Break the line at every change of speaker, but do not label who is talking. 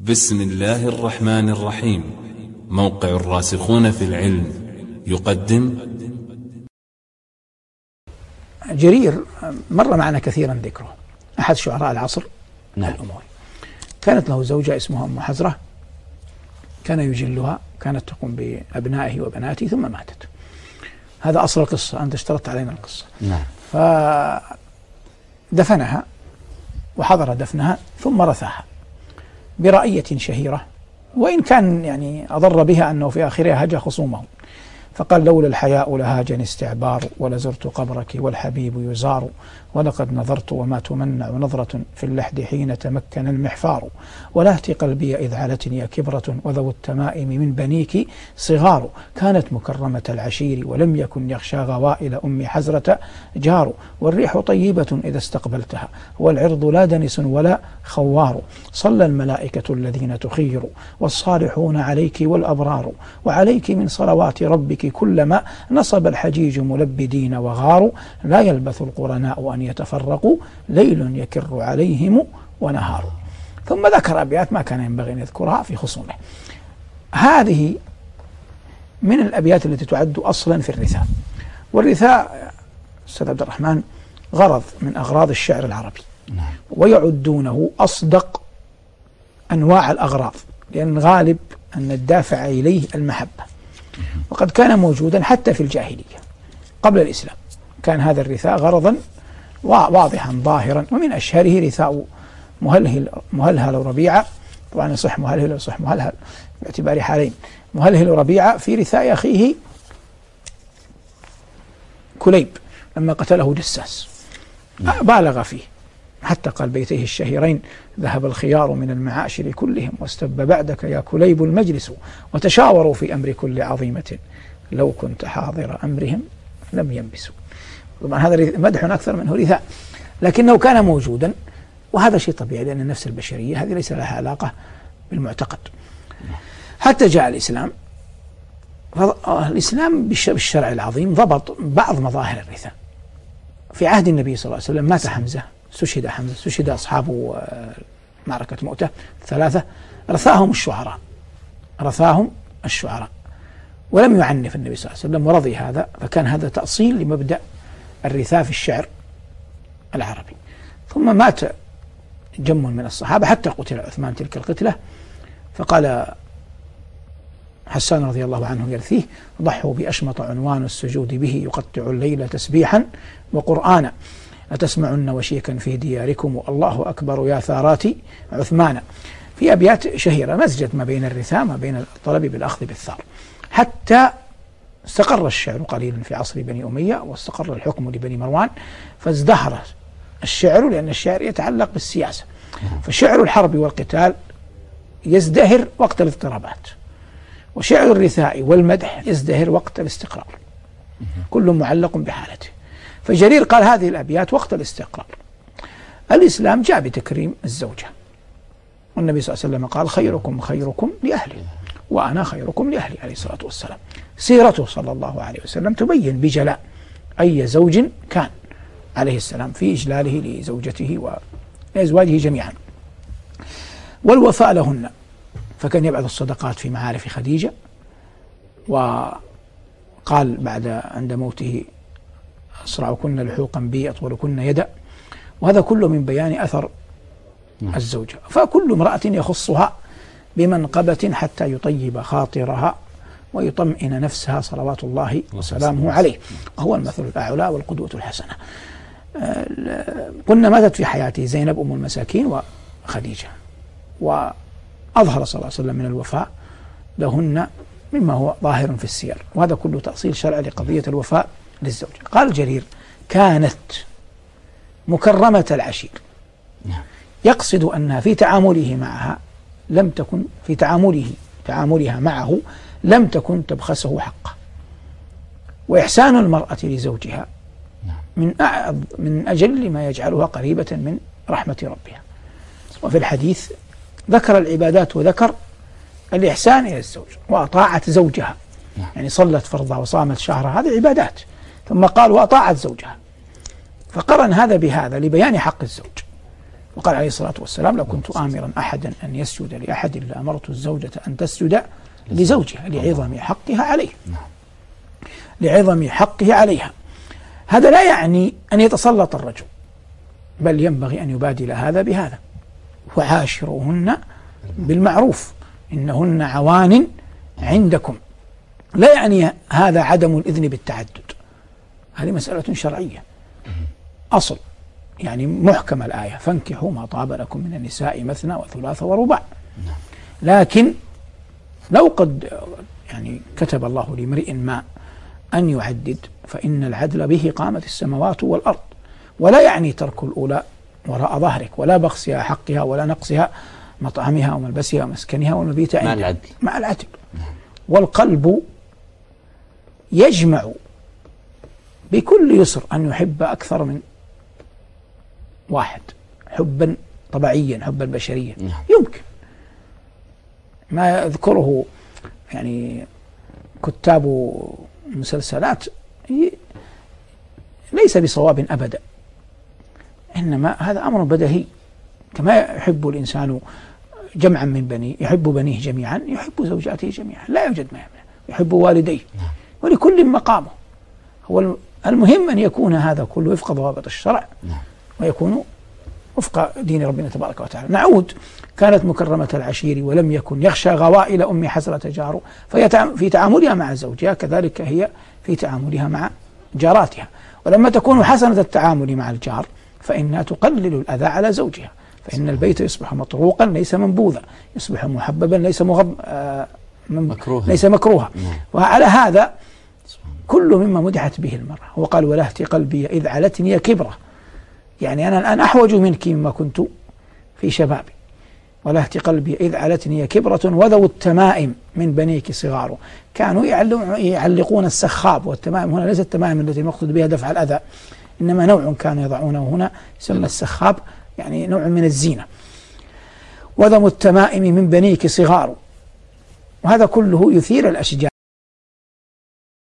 بسم الله الرحمن الرحيم. موقع الراسخون في العلم يقدم.
جرير مر معنا كثيرا ذكره، أحد شعراء العصر الأموي. كانت له زوجة اسمها أم حزرة، كان يجلها، كانت تقوم بأبنائه وبناته ثم ماتت. هذا أصل القصة، أنت اشترطت علينا القصة. فدفنها وحضر دفنها ثم رثاها برأية شهيرة، وإن كان يعني أضر بها أنه في آخرها هجا خصومه، فقال: لولا الحياء لهاجني استعبار، ولزرت قبرك والحبيب يزار، ولقد نظرت وما تمنع نظرة في اللحد حين تمكن المحفار، ولهت قلبي إذ علتني كبرة، وذو التمائم من بنيك صغار، كانت مكرمة العشير ولم يكن يخشى غوائل أم حزرة جار، والريح طيبة إذا استقبلتها، والعرض لا دنس ولا خوار، صلى الملائكة الذين تخير، والصالحون عليك والأبرار، وعليك من صلوات ربك كلما نصب الحجيج ملبدين وغاروا، لا يلبث القرناء أن يتفرقوا، ليل يكر عليهم ونهار. ثم ذكر أبيات ما كان ينبغي أن يذكرها في خصومه. هذه من الأبيات التي تعد أصلا في الرثاء. والرثاء أستاذ عبد الرحمن غرض من أغراض الشعر العربي، ويعدونه أصدق أنواع الأغراض، لأن غالب أن الدافع إليه المحبة، وقد كان موجودا حتى في الجاهلية قبل الإسلام. كان هذا الرثاء غرضا واضحا ظاهرا، ومن أشهره رثاء مهلهل ربيعة. طبعا يصح مهلهل ويصح مهلهل باعتبار حالين. مهلهل ربيعة في رثاء أخيه كليب لما قتله جساس، بالغ فيه حتى قال بيتيه الشهيرين: ذهب الخيار من المعاشر كلهم، واستب بعدك يا كليب المجلس، وتشاوروا في أمر كل عظيمة، لو كنت حاضر أمرهم لم ينبسوا. طبعا هذا مدح أكثر منه رثاء، لكنه كان موجودا، وهذا شيء طبيعي لأن النفس البشرية هذه ليس لها علاقة بالمعتقد. حتى جاء الإسلام، الإسلام بالشرع العظيم ضبط بعض مظاهر الرثاء. في عهد النبي صلى الله عليه وسلم مات حمزة، استشهد حمزة، استشهد أصحاب معركة مؤتة 3، رثاهم الشعراء، ولم يعنف النبي صلى الله عليه وسلم ورضي هذا، فكان هذا تأصيل لمبدأ الرثاء في الشعر العربي. ثم مات جم من الصحابة حتى قتل عثمان تلك القتلة، فقال حسان رضي الله عنه يرثيه: ضحوا بأشمط عنوان السجود به، يقطع الليل تسبيحا وقرآنا، أتسمعن وشيكا في دياركم، الله أكبر يا ثارات عثمان. في أبيات شهيرة مزجت ما بين الرثاء ما بين الطلب بالأخذ بالثار، حتى استقر الشعر قليلا في عصر بني أمية، واستقر الحكم لبني مروان، فازدهر الشعر، لأن الشعر يتعلق بالسياسة، فشعر الحرب والقتال يزدهر وقت الاضطرابات، وشعر الرثاء والمدح يزدهر وقت الاستقرار، كل معلق بحالته. فجرير قال هذه الأبيات وقت الاستقرار. الإسلام جاء بتكريم الزوجة، والنبي صلى الله عليه وسلم قال: خيركم خيركم لأهله، وأنا خيركم لأهلي، عليه الصلاة والسلام. سيرته صلى الله عليه وسلم تبين بجلاء أي زوج كان عليه السلام في إجلاله لزوجته ولأزواجه جميعا، والوفاء لهن، فكان يبعث الصدقات في معارف خديجة، وقال عند موته: أسرعكن لحوقا بي أطولكن يدا، وهذا كله من بيان أثر الزوجة. فكل امرأة يخصها بمنقبة حتى يطيب خاطرها ويطمئن نفسها صلوات الله وسلامه عليه، وهو المثل الأعلى والقدوة الحسنة. قلنا ماتت في حياته زينب أم المساكين وخديجة، وأظهر صلى الله عليه وسلم من الوفاء لهن مما هو ظاهر في السير، وهذا كله تأصيل شرعي لقضية الوفاء للزوجة. قال جرير: كانت مكرمة العشير، يقصد أنها في تعامله معها لم تكن في تعاملها معه لم تكن تبخسه حقه، وإحسان المرأة لزوجها من أجل ما يجعلها قريبة من رحمة ربها. وفي الحديث ذكر العبادات وذكر الإحسان إلى الزوج، وأطاعت زوجها، يعني صلت فرضها وصامت شهرها، هذه عبادات، ثم قال وأطاعت زوجها، فقرن هذا بهذا لبيان حق الزوج. وقال عليه الصلاة والسلام: لو كنت آمرا أحدا أن يسجد لأحد لأمرت الزوجة أن تسجد لزوجها لعظم حقها عليه، لعظم حقه عليها. هذا لا يعني أن يتسلط الرجل، بل ينبغي أن يبادل هذا بهذا: وعاشروهن بالمعروف إنهن عوان عندكم. لا يعني هذا عدم الإذن بالتعدد، هذه مسألة شرعية أصل، يعني محكم الآية: فانكحوا ما طاب لكم من النساء مثنى وثلاث ورباع. لكن لو قد يعني كتب الله لامرئ ما أن يعدد، فإن العدل به قامت السماوات والأرض، ولا يعني ترك الأولى وراء ظهرك، ولا بخسها حقها ولا نقصها مطعمها وملبسها ومسكنها والمبيت
مع العدل.
مع العدل. والقلب يجمع بكل يسر أن يحب أكثر من واحد، حبا طبيعيا، حبا بشريا. يمكن ما يذكره يعني كتاب المسلسلات ليس بصواب أبدا، إنما هذا أمر بديهي. كما يحب الإنسان جمعا من بنيه، يحب بنيه جميعا، يحب زوجاته جميعا، لا يوجد ما يمنع، يحب والديه، ولكل مقامه. هو المهم أن يكون هذا كله وفق ضوابط الشرع، ويكون وفق دين ربنا تبارك وتعالى. نعود: كانت مكرمة العشير ولم يكن يخشى غوائل أم حسرة جاره، فهي في تعاملها مع زوجها كذلك هي في تعاملها مع جاراتها. ولما تكون حسنة التعامل مع الجار فإنها تقلل الأذى على زوجها، فإن البيت يصبح مطروقا ليس منبوذا، يصبح محببا ليس ليس مكروها. وعلى هذا كل مما مدحت به المرأة. وقال: ولهت قلبي إذ علتني كبرة، يعني أنا الآن أحوج منك مما كنت في شبابي. ولهت قلبي إذ علتني كبرة وذو التمائم من بنيك صغار. كانوا يعلقون السخاب، والتمائم هنا ليست التمائم التي المقصود بها دفع الأذى، إنما نوع كانوا يضعونه هنا يسمى السخاب، يعني نوع من الزينة. وذو التمائم من بنيك صغار، وهذا كله يثير الأشجار.